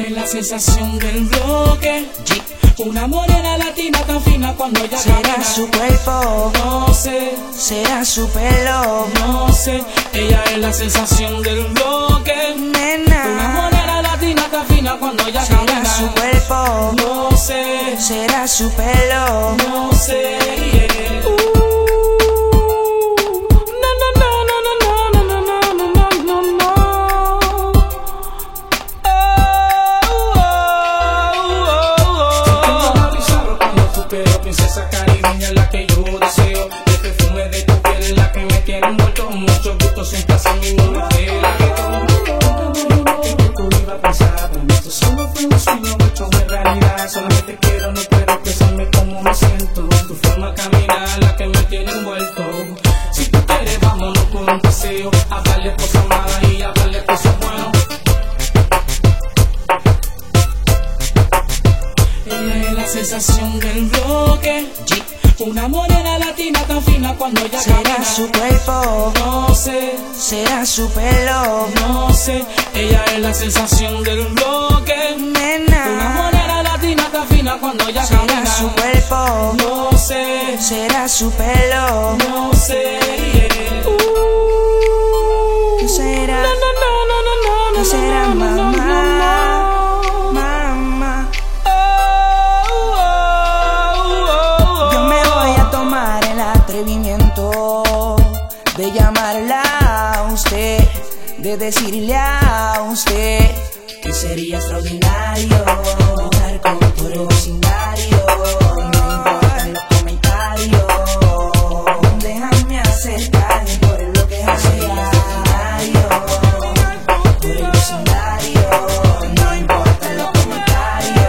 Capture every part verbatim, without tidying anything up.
es la sensación del bloque. Una morena latina tan fina cuando ella será camina. Su cuerpo, no sé, será su pelo, no sé. Ella es la sensación del bloque. nena. Una morena latina tan fina cuando ella será camina. Su cuerpo, no sé, será su pelo, no sé. Yeah. Uh. Princesa caribeña, la que yo deseo. El perfume de tu piel es la que me tiene envuelto. Mucho gusto, sin placer, mi niña de la que todo. Tú iba a pensar, pero esto solo fue un sueño hecho de realidad. Solamente quiero, no puedo expresarme como me siento. Tu forma de caminar, la que me tiene envuelto. Si tú quieres, vámonos por un paseo. Hablarle cosas malas y hablarle cosas buenas. Ella es la sensación del bloque. Una morena latina tan fina cuando ella será camina. Su cuerpo, no sé, será su pelo, no sé. Ella es la sensación del bloque. nena. Una morena latina tan fina cuando ella será camina. Su cuerpo, no sé, será su pelo, no sé. Yeah. Uh. ¿Qué será? No, no, no, no, no, no, ¿Qué será, no, no, no, mamá? no, no. Mamá, yo me voy a tomar el atrevimiento de llamarla a usted, de decirle a usted que sería extraordinario estar con tu vecindario. No importan los comentarios, déjame acercarme por lo que es el vecindario, por el vecindario. No importan los comentarios.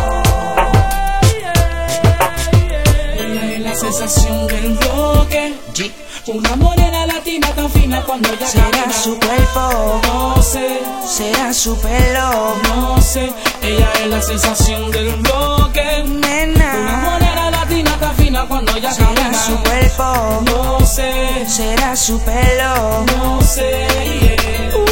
Ella es la sensación del bloque. Una morena latina tan fina cuando ella será camina. Su cuerpo, no sé, será su pelo, no sé. Ella es la sensación del bloque. Una nena. morena latina tan fina cuando ella será camina. Su cuerpo, no sé, será su pelo, no sé. Yeah.